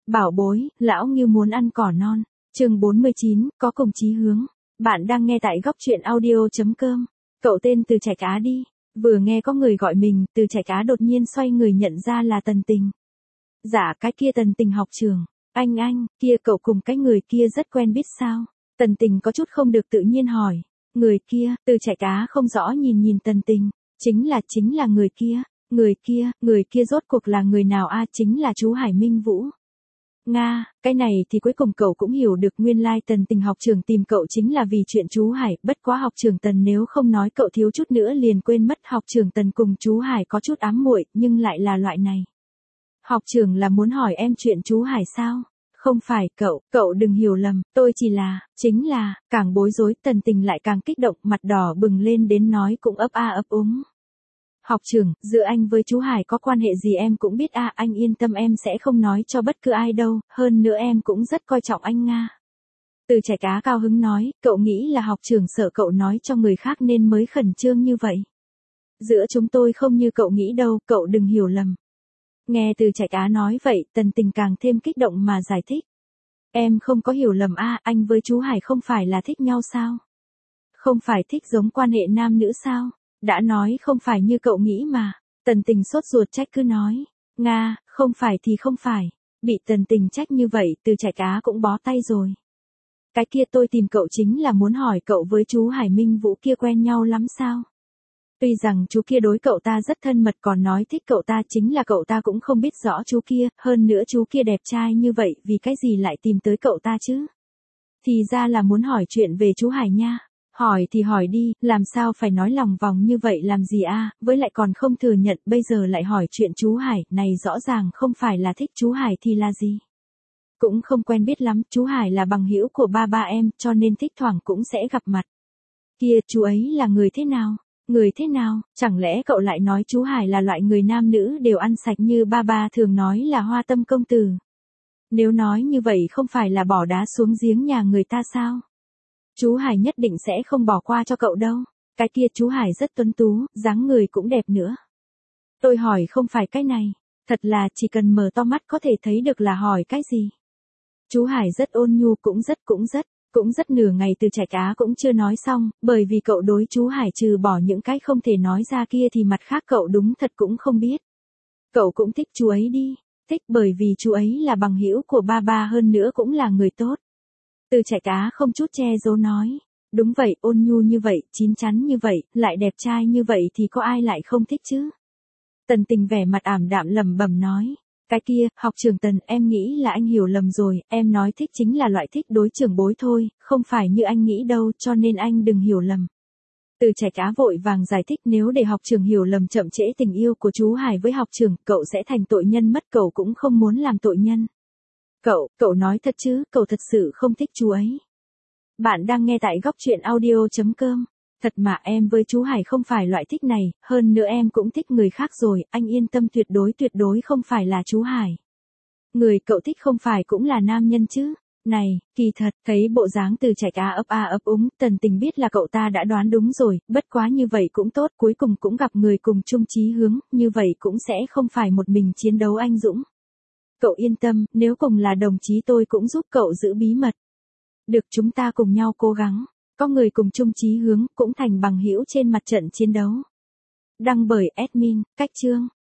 Bảo bối, lão Ngưu muốn ăn cỏ non. Chương 49, có cùng chí hướng. Bạn đang nghe tại góc truyện audio.com. Cậu tên Từ Trạch Á đi. Vừa nghe có người gọi mình, Từ Trạch Á đột nhiên xoay người nhận ra là Tần Tình. Dạ, cái kia Tần Tình học trường. Anh, kia cậu cùng cái người kia rất quen biết sao? Tần Tình có chút không được tự nhiên hỏi. Người kia, Từ Trạch Á không rõ nhìn Tần Tình. Chính là người kia. Người kia rốt cuộc là người nào a? Chính là chú Hải Minh Vũ. Nga, cái này thì cuối cùng cậu cũng hiểu được nguyên lai Tần Tình học trường tìm cậu chính là vì chuyện chú Hải, bất quá học trường Tần nếu không nói cậu thiếu chút nữa liền quên mất học trường Tần cùng chú Hải có chút ám muội, nhưng lại là loại này. Học trường là muốn hỏi em chuyện chú Hải sao? Không phải cậu đừng hiểu lầm, tôi chỉ là, chính là, càng bối rối Tần Tình lại càng kích động, mặt đỏ bừng lên đến nói cũng ấp a ấp úng. Học trưởng, giữa anh với chú Hải có quan hệ gì em cũng biết a, anh yên tâm em sẽ không nói cho bất cứ ai đâu, hơn nữa em cũng rất coi trọng anh Nga. Từ Trạch Á cao hứng nói, cậu nghĩ là học trưởng sợ cậu nói cho người khác nên mới khẩn trương như vậy. Giữa chúng tôi không như cậu nghĩ đâu, cậu đừng hiểu lầm. Nghe Từ Trạch Á nói vậy, Tần Tình càng thêm kích động mà giải thích. Em không có hiểu lầm a, anh với chú Hải không phải là thích nhau sao? Không phải thích giống quan hệ nam nữ sao? Đã nói không phải như cậu nghĩ mà. Tần Tình sốt ruột trách cứ nói. Nga, không phải thì không phải. Bị Tần Tình trách như vậy, Từ Trạch Á cũng bó tay rồi. Cái kia tôi tìm cậu chính là muốn hỏi cậu với chú Hải Minh Vũ kia quen nhau lắm sao? Tuy rằng chú kia đối cậu ta rất thân mật còn nói thích cậu ta, chính là cậu ta cũng không biết rõ chú kia, hơn nữa chú kia đẹp trai như vậy, vì cái gì lại tìm tới cậu ta chứ? Thì ra là muốn hỏi chuyện về chú Hải nha. Hỏi thì hỏi đi, làm sao phải nói lòng vòng như vậy làm gì a? Với lại còn không thừa nhận, bây giờ lại hỏi chuyện chú Hải, này rõ ràng không phải là thích chú Hải thì là gì? Cũng không quen biết lắm, chú Hải là bằng hữu của ba em, cho nên thích thoảng cũng sẽ gặp mặt. Kia, chú ấy là người thế nào? Người thế nào? Chẳng lẽ cậu lại nói chú Hải là loại người nam nữ đều ăn sạch như ba thường nói là hoa tâm công tử? Nếu nói như vậy không phải là bỏ đá xuống giếng nhà người ta sao? Chú Hải nhất định sẽ không bỏ qua cho cậu đâu. Cái kia chú Hải rất tuấn tú, dáng người cũng đẹp nữa. Tôi hỏi không phải cái này. Thật là chỉ cần mở to mắt có thể thấy được là hỏi cái gì. Chú Hải rất ôn nhu, cũng rất nửa ngày Từ Trạch Á cũng chưa nói xong, bởi vì cậu đối chú Hải trừ bỏ những cái không thể nói ra kia thì mặt khác cậu đúng thật cũng không biết. Cậu cũng thích chú ấy đi. Thích bởi vì chú ấy là bằng hữu của ba hơn nữa cũng là người tốt. Từ Trạch Á không chút che giấu nói. Đúng vậy, ôn nhu như vậy, chín chắn như vậy, lại đẹp trai như vậy thì có ai lại không thích chứ? Tần Tình vẻ mặt ảm đạm lẩm bẩm nói. Cái kia, học trưởng Tần, em nghĩ là anh hiểu lầm rồi, em nói thích chính là loại thích đối trưởng bối thôi, không phải như anh nghĩ đâu, cho nên anh đừng hiểu lầm. Từ Trạch Á vội vàng giải thích, nếu để học trưởng hiểu lầm chậm trễ tình yêu của chú Hải với học trưởng, cậu sẽ thành tội nhân mất, cậu cũng không muốn làm tội nhân. Cậu nói thật chứ, cậu thật sự không thích chú ấy. Bạn đang nghe tại góc truyện audio.com. Thật mà, em với chú Hải không phải loại thích này, hơn nữa em cũng thích người khác rồi, anh yên tâm, tuyệt đối không phải là chú Hải. Người cậu thích không phải cũng là nam nhân chứ. Này, kỳ thật, thấy bộ dáng Từ Trạch Á ấp úng, Tần Tình biết là cậu ta đã đoán đúng rồi, bất quá như vậy cũng tốt, cuối cùng cũng gặp người cùng chung chí hướng, như vậy cũng sẽ không phải một mình chiến đấu anh dũng. Cậu yên tâm, nếu cùng là đồng chí tôi cũng giúp cậu giữ bí mật. Được, chúng ta cùng nhau cố gắng, có người cùng chung chí hướng, cũng thành bằng hữu trên mặt trận chiến đấu. Đăng bởi admin, Cách Chương.